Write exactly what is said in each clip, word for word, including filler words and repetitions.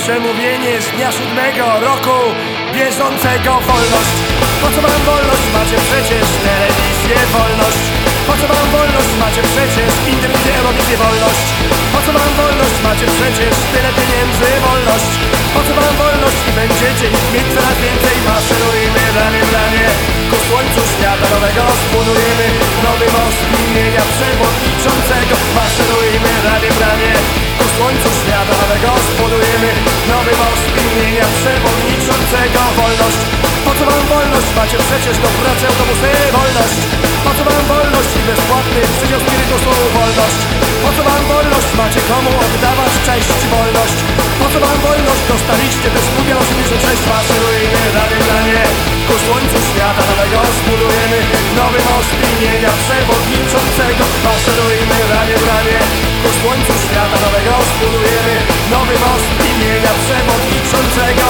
przemówienie z dnia siódmego roku bieżącego. Wolność, po co wam wolność? Macie przecież telewizję. Wolność, po co wam wolność? Macie przecież internet, Eurowizję. Wolność, po co wam wolność? Macie przecież tyle pieniędzy. Wolność, po co wam wolność? I będziecie ich mieć coraz więcej. Maszerujmy ramię w ramię ku słońcu świata nowego. Zbudujemy nowy most imienia przewodniczącego. Maszerujmy ramię w ramię ku słońcu świata nowego. Zbudujemy nowy most imienia przewodniczącego. Wolność, po co wam wolność? Macie przecież do pracy autobusy. Wolność, po co wam wolność? I bezpłatny przydział spirytusu. Wolność, po co wam wolność? Macie komu oddawać cześć. Wolność, po co wam wolność? Dostaliście też udział osiemdziesiąt sześć. Maszerujmy ramię w ramię ku słońcu świata nowego. Zbudujemy nowy most imienia przewodniczącego. Maszerujmy ramię w ramię ku słońcu świata nowego. Zbudujemy nowy most imienia przewodniczącego.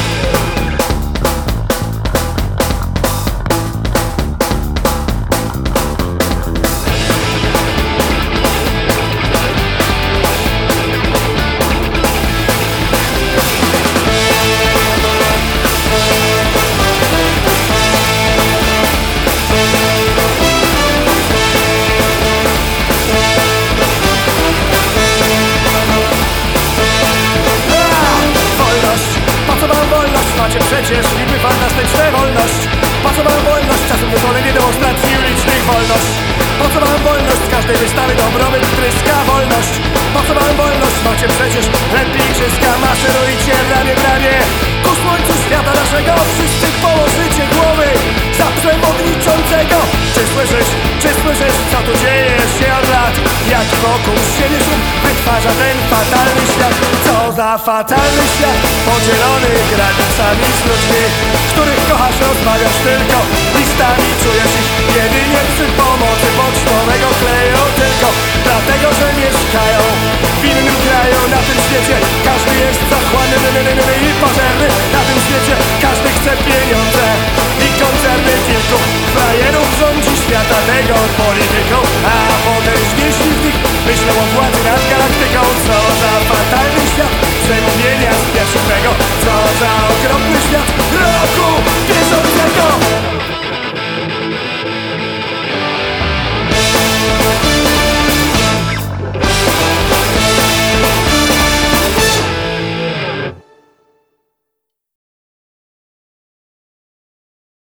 Macie przecież liczby fantastyczne. Wolność, po co wam wolność? Czasem wyzwolenie demonstracji ulicznych. Wolność, po co wam wolność? Z każdej wystawy dobrobyt tryska. Wolność, po co wam wolność? Macie przecież lepiej igrzyska. Maszerujcie ramię w ramię ku słońcu świata naszego. Wszyscy położycie głowy za przewodniczącego. Czy słyszysz, czy słyszysz, co tu dzieje się od lat? Jaki wokół siebie szum wytwarza ten fatalny świat? Co za fatalny świat, podzielony granicami z ludźmi, których kochasz, rozmawiasz tylko listami. Czujesz ich jedynie przy pomocy pocztowego kleju. Tylko dlatego, że mieszkają w innym kraju. Na tym świecie każdy jest zachłanny i pożerny. Na tym świecie każdy chce pieniądze i koncerny. Kilku frajerów rządzi świata tego polityką, a potężniejsi z nich myślą o władzy nad galaktyką. Co za fatalny świat, przemówienia z dnia siódmego. Co za okropny świat roku